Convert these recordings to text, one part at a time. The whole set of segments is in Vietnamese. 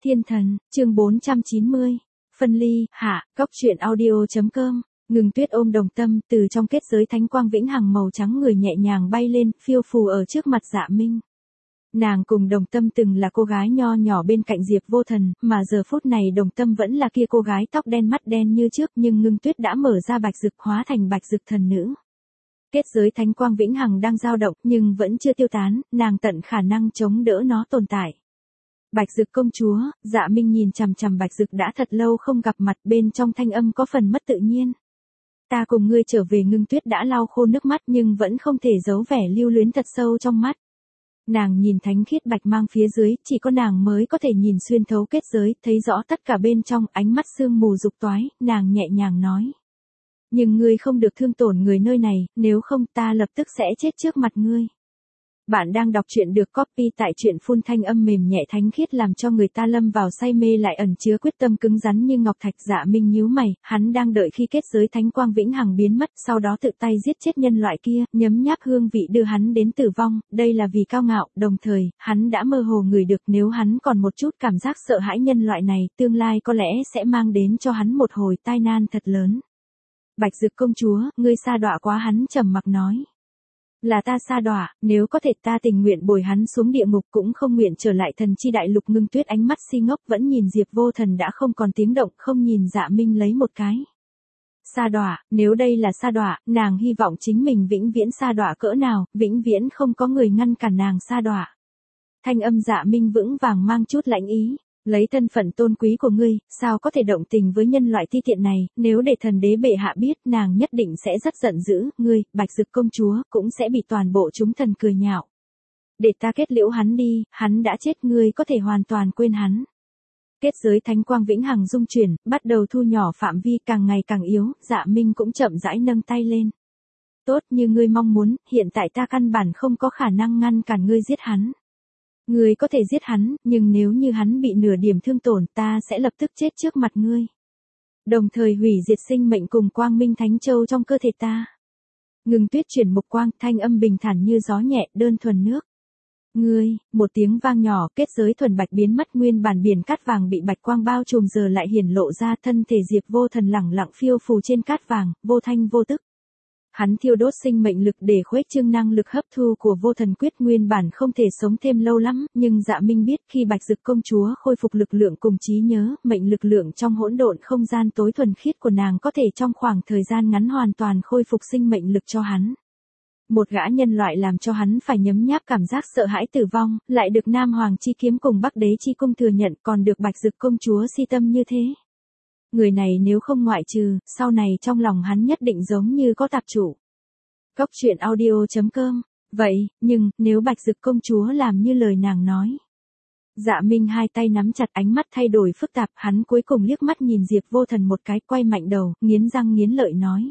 Thiên thần, chương 490. Phân ly, hạ, góc truyện audio.com. Ngưng Tuyết ôm Đồng Tâm, từ trong kết giới thánh quang vĩnh hằng màu trắng người nhẹ nhàng bay lên, phiêu phù ở trước mặt Dạ Minh. Nàng cùng Đồng Tâm từng là cô gái nho nhỏ bên cạnh Diệp Vô Thần, mà giờ phút này Đồng Tâm vẫn là kia cô gái tóc đen mắt đen như trước, nhưng Ngưng Tuyết đã mở ra bạch dực hóa thành bạch dực thần nữ. Kết giới thánh quang vĩnh hằng đang dao động nhưng vẫn chưa tiêu tán, nàng tận khả năng chống đỡ nó tồn tại. Bạch Dực công chúa, Dạ Minh nhìn chằm chằm Bạch Dực đã thật lâu không gặp mặt, bên trong thanh âm có phần mất tự nhiên. Ta cùng ngươi trở về. Ngưng Tuyết đã lau khô nước mắt nhưng vẫn không thể giấu vẻ lưu luyến thật sâu trong mắt. Nàng nhìn thánh khiết bạch mang phía dưới, chỉ có nàng mới có thể nhìn xuyên thấu kết giới, thấy rõ tất cả bên trong, ánh mắt sương mù dục toái, nàng nhẹ nhàng nói. Nhưng ngươi không được thương tổn người nơi này, nếu không ta lập tức sẽ chết trước mặt ngươi. Bạn đang đọc truyện được copy tại truyện phun thanh âm mềm nhẹ thánh khiết làm cho người ta lâm vào say mê lại ẩn chứa quyết tâm cứng rắn như ngọc thạch. Dạ Minh nhíu mày, hắn đang đợi khi kết giới thánh quang vĩnh hằng biến mất, sau đó tự tay giết chết nhân loại kia, nhấm nháp hương vị đưa hắn đến tử vong, đây là vì cao ngạo, đồng thời, hắn đã mơ hồ ngửi được nếu hắn còn một chút cảm giác sợ hãi nhân loại này, tương lai có lẽ sẽ mang đến cho hắn một hồi tai nan thật lớn. Bạch Dực công chúa, ngươi sa đọa quá. Hắn trầm mặc nói. Là ta sa đọa, nếu có thể ta tình nguyện bồi hắn xuống địa ngục cũng không nguyện trở lại thần chi đại lục. Ngưng Tuyết ánh mắt si ngốc vẫn nhìn Diệp Vô Thần đã không còn tiếng động, không nhìn Dạ Minh lấy một cái. Sa đọa, nếu đây là sa đọa, nàng hy vọng chính mình vĩnh viễn sa đọa cỡ nào, vĩnh viễn không có người ngăn cản nàng sa đọa. Thanh âm Dạ Minh vững vàng mang chút lãnh ý. Lấy thân phận tôn quý của ngươi, sao có thể động tình với nhân loại ti tiện này, nếu để thần đế bệ hạ biết, nàng nhất định sẽ rất giận dữ, ngươi, Bạch Dực công chúa, cũng sẽ bị toàn bộ chúng thần cười nhạo. Để ta kết liễu hắn đi, hắn đã chết, ngươi có thể hoàn toàn quên hắn. Kết giới thánh quang vĩnh hằng dung chuyển, bắt đầu thu nhỏ phạm vi càng ngày càng yếu, Dạ Minh cũng chậm rãi nâng tay lên. Tốt như ngươi mong muốn, hiện tại ta căn bản không có khả năng ngăn cản ngươi giết hắn. Ngươi có thể giết hắn, nhưng nếu như hắn bị nửa điểm thương tổn, ta sẽ lập tức chết trước mặt ngươi. Đồng thời hủy diệt sinh mệnh cùng quang minh thánh châu trong cơ thể ta. Ngưng Tuyết chuyển mục quang, thanh âm bình thản như gió nhẹ, đơn thuần nước. Ngươi, một tiếng vang nhỏ, kết giới thuần bạch biến mất, nguyên bản biển cát vàng bị bạch quang bao trùm giờ lại hiển lộ ra, thân thể Diệp Vô Thần lẳng lặng phiêu phù trên cát vàng, vô thanh vô tức. Hắn thiêu đốt sinh mệnh lực để khuếch trương năng lực hấp thu của Vô Thần quyết, nguyên bản không thể sống thêm lâu lắm, nhưng Dạ Minh biết khi Bạch Dực công chúa khôi phục lực lượng cùng trí nhớ, mệnh lực lượng trong hỗn độn không gian tối thuần khiết của nàng có thể trong khoảng thời gian ngắn hoàn toàn khôi phục sinh mệnh lực cho hắn. Một gã nhân loại làm cho hắn phải nhấm nháp cảm giác sợ hãi tử vong, lại được Nam Hoàng chi kiếm cùng Bắc Đế chi cung thừa nhận, còn được Bạch Dực công chúa si tâm như thế. Người này nếu không ngoại trừ, sau này trong lòng hắn nhất định giống như có tạp chủ. Góc truyện audio.com. Vậy, nhưng, nếu Bạch Dực công chúa làm như lời nàng nói. Dạ Minh hai tay nắm chặt, ánh mắt thay đổi phức tạp, hắn cuối cùng liếc mắt nhìn Diệp Vô Thần một cái, quay mạnh đầu, nghiến răng nghiến lợi nói.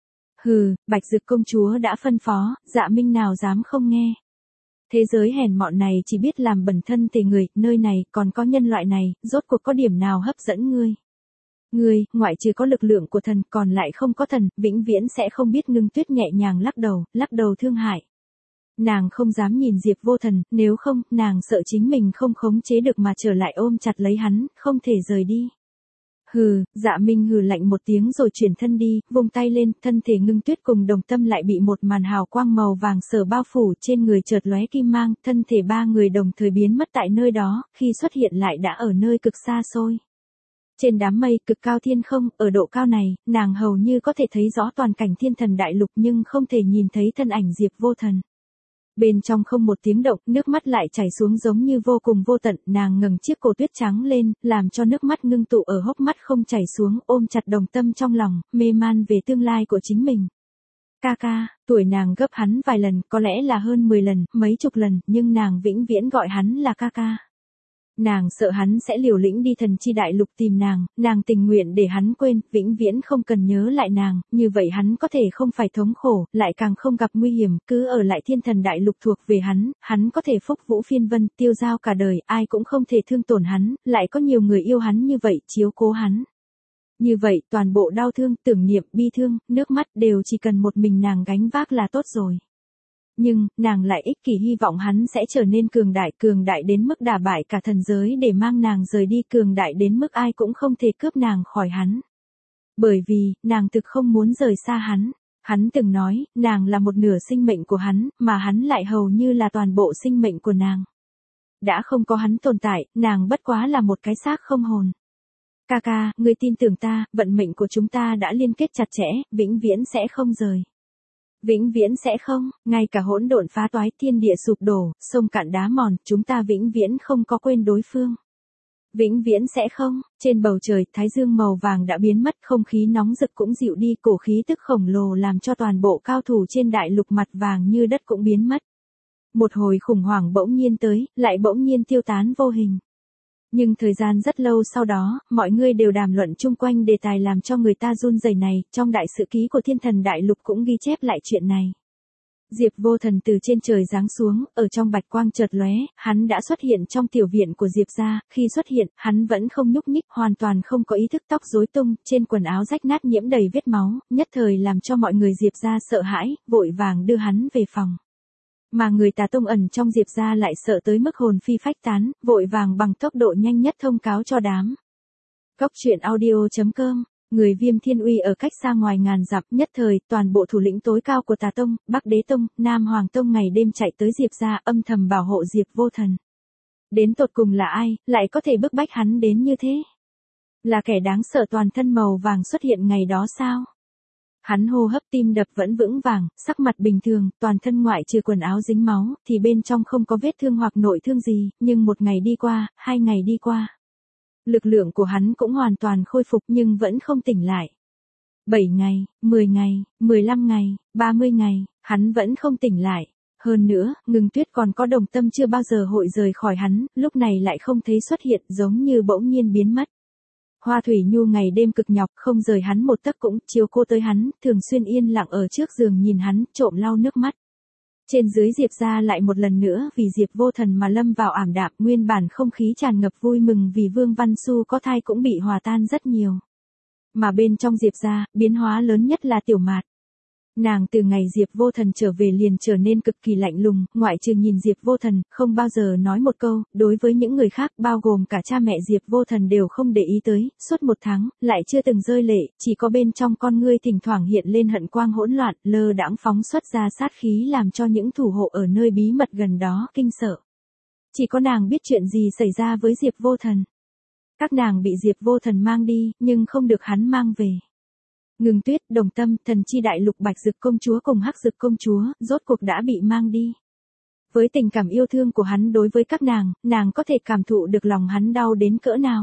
Hừ, Bạch Dực công chúa đã phân phó, Dạ Minh nào dám không nghe. Thế giới hèn mọn này chỉ biết làm bẩn thân thể người, nơi này còn có nhân loại này, rốt cuộc có điểm nào hấp dẫn ngươi. Ngươi, ngoại trừ có lực lượng của thần, còn lại không có thần, vĩnh viễn sẽ không biết. Ngưng Tuyết nhẹ nhàng lắc đầu thương hại. Nàng không dám nhìn Diệp Vô Thần, nếu không, nàng sợ chính mình không khống chế được mà trở lại ôm chặt lấy hắn, không thể rời đi. Hừ, Dạ Minh hừ lạnh một tiếng rồi chuyển thân đi, vung tay lên, thân thể Ngưng Tuyết cùng Đồng Tâm lại bị một màn hào quang màu vàng sở bao phủ, trên người chợt lóe kim mang, thân thể ba người đồng thời biến mất tại nơi đó, khi xuất hiện lại đã ở nơi cực xa xôi. Trên đám mây cực cao thiên không, ở độ cao này, nàng hầu như có thể thấy rõ toàn cảnh thiên thần đại lục nhưng không thể nhìn thấy thân ảnh Diệp Vô Thần. Bên trong không một tiếng động, nước mắt lại chảy xuống giống như vô cùng vô tận, nàng ngẩng chiếc cổ tuyết trắng lên, làm cho nước mắt ngưng tụ ở hốc mắt không chảy xuống, ôm chặt Đồng Tâm trong lòng, mê man về tương lai của chính mình. Ca ca, tuổi nàng gấp hắn vài lần, có lẽ là hơn 10 lần, mấy chục lần, nhưng nàng vĩnh viễn gọi hắn là ca ca. Nàng sợ hắn sẽ liều lĩnh đi thần chi đại lục tìm nàng tình nguyện để hắn quên, vĩnh viễn không cần nhớ lại nàng, như vậy hắn có thể không phải thống khổ, lại càng không gặp nguy hiểm, cứ ở lại thiên thần đại lục thuộc về hắn có thể phúc vũ phiên vân, tiêu dao cả đời, ai cũng không thể thương tổn hắn, lại có nhiều người yêu hắn như vậy, chiếu cố hắn. Như vậy, toàn bộ đau thương, tưởng niệm, bi thương, nước mắt đều chỉ cần một mình nàng gánh vác là tốt rồi. nhưng, nàng lại ích kỷ hy vọng hắn sẽ trở nên cường đại đến mức đả bại cả thần giới để mang nàng rời đi, cường đại đến mức ai cũng không thể cướp nàng khỏi hắn. Bởi vì, nàng thực không muốn rời xa hắn. Hắn từng nói, nàng là một nửa sinh mệnh của hắn, mà hắn lại hầu như là toàn bộ sinh mệnh của nàng. Đã không có hắn tồn tại, nàng bất quá là một cái xác không hồn. Ca ca, ngươi tin tưởng ta, vận mệnh của chúng ta đã liên kết chặt chẽ, vĩnh viễn sẽ không rời. Vĩnh viễn sẽ không, ngay cả hỗn độn phá toái, thiên địa sụp đổ, sông cạn đá mòn, chúng ta vĩnh viễn không có quên đối phương. Vĩnh viễn sẽ không. Trên bầu trời, thái dương màu vàng đã biến mất, không khí nóng rực cũng dịu đi, cổ khí tức khổng lồ làm cho toàn bộ cao thủ trên đại lục mặt vàng như đất cũng biến mất. Một hồi khủng hoảng bỗng nhiên tới, lại bỗng nhiên tiêu tán vô hình. Nhưng thời gian rất lâu sau đó, mọi người đều đàm luận chung quanh đề tài làm cho người ta run rẩy này, trong đại sự ký của thiên thần đại lục cũng ghi chép lại chuyện này. Diệp Vô Thần từ trên trời giáng xuống, ở trong bạch quang chợt lóe, hắn đã xuất hiện trong tiểu viện của Diệp gia, khi xuất hiện, hắn vẫn không nhúc nhích, hoàn toàn không có ý thức, tóc rối tung, trên quần áo rách nát nhiễm đầy vết máu, nhất thời làm cho mọi người Diệp gia sợ hãi, vội vàng đưa hắn về phòng. Mà người Tà Tông ẩn trong Diệp gia lại sợ tới mức hồn phi phách tán, vội vàng bằng tốc độ nhanh nhất thông cáo cho đám. Góc truyện audio.com. Người Viêm Thiên Uy ở cách xa ngoài ngàn dặm, nhất thời, toàn bộ thủ lĩnh tối cao của Tà Tông, Bắc Đế Tông, Nam Hoàng Tông ngày đêm chạy tới Diệp gia, âm thầm bảo hộ Diệp Vô Thần. Đến tột cùng là ai, lại có thể bức bách hắn đến như thế? Là kẻ đáng sợ toàn thân màu vàng xuất hiện ngày đó sao? Hắn hô hấp tim đập vẫn vững vàng, sắc mặt bình thường, toàn thân ngoại trừ quần áo dính máu, thì bên trong không có vết thương hoặc nội thương gì, nhưng một ngày đi qua, 2 ngày đi qua. Lực lượng của hắn cũng hoàn toàn khôi phục nhưng vẫn không tỉnh lại. 7 ngày, 10 ngày, 15 ngày, 30 ngày, hắn vẫn không tỉnh lại. Hơn nữa, Ngưng Tuyết còn có đồng tâm chưa bao giờ hội rời khỏi hắn, lúc này lại không thấy xuất hiện, giống như bỗng nhiên biến mất. Hoa Thủy Nhu ngày đêm cực nhọc, không rời hắn một tấc cũng, chiếu cô tới hắn, thường xuyên yên lặng ở trước giường nhìn hắn, trộm lau nước mắt. Trên dưới Diệp gia lại một lần nữa vì Diệp Vô Thần mà lâm vào ảm đạm, nguyên bản không khí tràn ngập vui mừng vì Vương Văn Xu có thai cũng bị hòa tan rất nhiều. Mà bên trong Diệp gia, biến hóa lớn nhất là Tiểu Mạt. Nàng từ ngày Diệp Vô Thần trở về liền trở nên cực kỳ lạnh lùng, ngoại trừ nhìn Diệp Vô Thần, không bao giờ nói một câu, đối với những người khác, bao gồm cả cha mẹ Diệp Vô Thần đều không để ý tới, suốt 1 tháng, lại chưa từng rơi lệ, chỉ có bên trong con ngươi thỉnh thoảng hiện lên hận quang hỗn loạn, lơ đãng phóng xuất ra sát khí làm cho những thủ hộ ở nơi bí mật gần đó kinh sợ. Chỉ có nàng biết chuyện gì xảy ra với Diệp Vô Thần. Các nàng bị Diệp Vô Thần mang đi, nhưng không được hắn mang về. Ngưng Tuyết, Đồng Tâm, Thần Chi Đại Lục, Bạch Dực Công Chúa cùng Hắc Dực Công Chúa, rốt cuộc đã bị mang đi. Với tình cảm yêu thương của hắn đối với các nàng có thể cảm thụ được lòng hắn đau đến cỡ nào.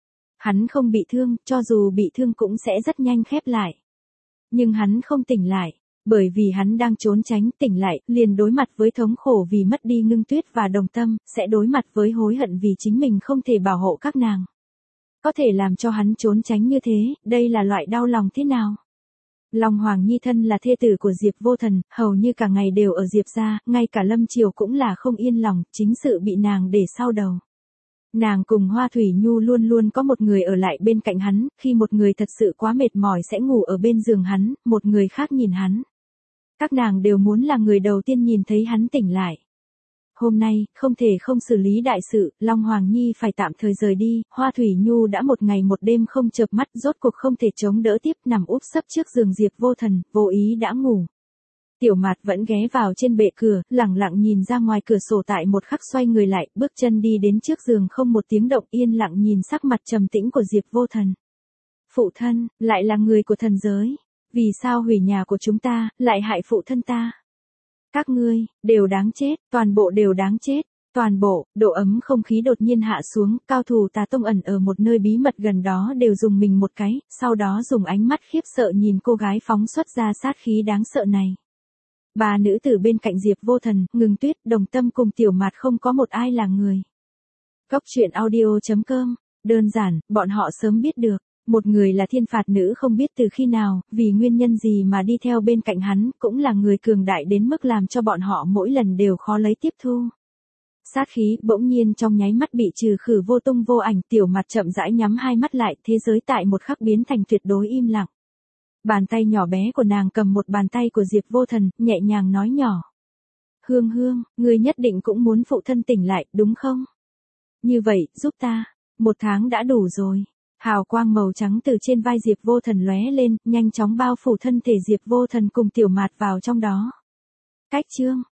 Hắn không bị thương, cho dù bị thương cũng sẽ rất nhanh khép lại. Nhưng hắn không tỉnh lại, bởi vì hắn đang trốn tránh, tỉnh lại, liền đối mặt với thống khổ vì mất đi Ngưng Tuyết và Đồng Tâm, sẽ đối mặt với hối hận vì chính mình không thể bảo hộ các nàng. Có thể làm cho hắn trốn tránh như thế, đây là loại đau lòng thế nào? Long Hoàng Nhi thân là thê tử của Diệp Vô Thần, hầu như cả ngày đều ở Diệp gia, ngay cả Lâm Triều cũng là không yên lòng, chính sự bị nàng để sau đầu. Nàng cùng Hoa Thủy Nhu luôn luôn có một người ở lại bên cạnh hắn, khi một người thật sự quá mệt mỏi sẽ ngủ ở bên giường hắn, một người khác nhìn hắn. Các nàng đều muốn là người đầu tiên nhìn thấy hắn tỉnh lại. Hôm nay, không thể không xử lý đại sự, Long Hoàng Nhi phải tạm thời rời đi, Hoa Thủy Nhu đã 1 ngày 1 đêm không chợp mắt, rốt cuộc không thể chống đỡ tiếp, nằm úp sấp trước giường Diệp Vô Thần, vô ý đã ngủ. Tiểu Mạt vẫn ghé vào trên bệ cửa, lẳng lặng nhìn ra ngoài cửa sổ, tại một khắc xoay người lại, bước chân đi đến trước giường không một tiếng động, yên lặng nhìn sắc mặt trầm tĩnh của Diệp Vô Thần. Phụ thân, lại là người của thần giới, vì sao hủy nhà của chúng ta, lại hại phụ thân ta? Các ngươi, đều đáng chết, toàn bộ đều đáng chết, toàn bộ. Độ ấm không khí đột nhiên hạ xuống, cao thủ Tà Tông ẩn ở một nơi bí mật gần đó đều dùng mình một cái, sau đó dùng ánh mắt khiếp sợ nhìn cô gái phóng xuất ra sát khí đáng sợ này. 3 nữ tử bên cạnh Diệp Vô Thần, Ngưng Tuyết, Đồng Tâm cùng Tiểu Mạt không có một ai là người. Góc truyện audio.com, đơn giản, bọn họ sớm biết được. Một người là thiên phạt nữ không biết từ khi nào, vì nguyên nhân gì mà đi theo bên cạnh hắn, cũng là người cường đại đến mức làm cho bọn họ mỗi lần đều khó lấy tiếp thu. Sát khí bỗng nhiên trong nháy mắt bị trừ khử vô tung vô ảnh, Tiểu Mạt chậm rãi nhắm hai mắt lại, thế giới tại một khắc biến thành tuyệt đối im lặng. Bàn tay nhỏ bé của nàng cầm một bàn tay của Diệp Vô Thần, nhẹ nhàng nói nhỏ. Hương Hương, ngươi nhất định cũng muốn phụ thân tỉnh lại, đúng không? Như vậy, giúp ta. 1 tháng đã đủ rồi. Hào quang màu trắng từ trên vai Diệp Vô Thần lóe lên, nhanh chóng bao phủ thân thể Diệp Vô Thần cùng Tiểu Mạt vào trong đó. Cách chương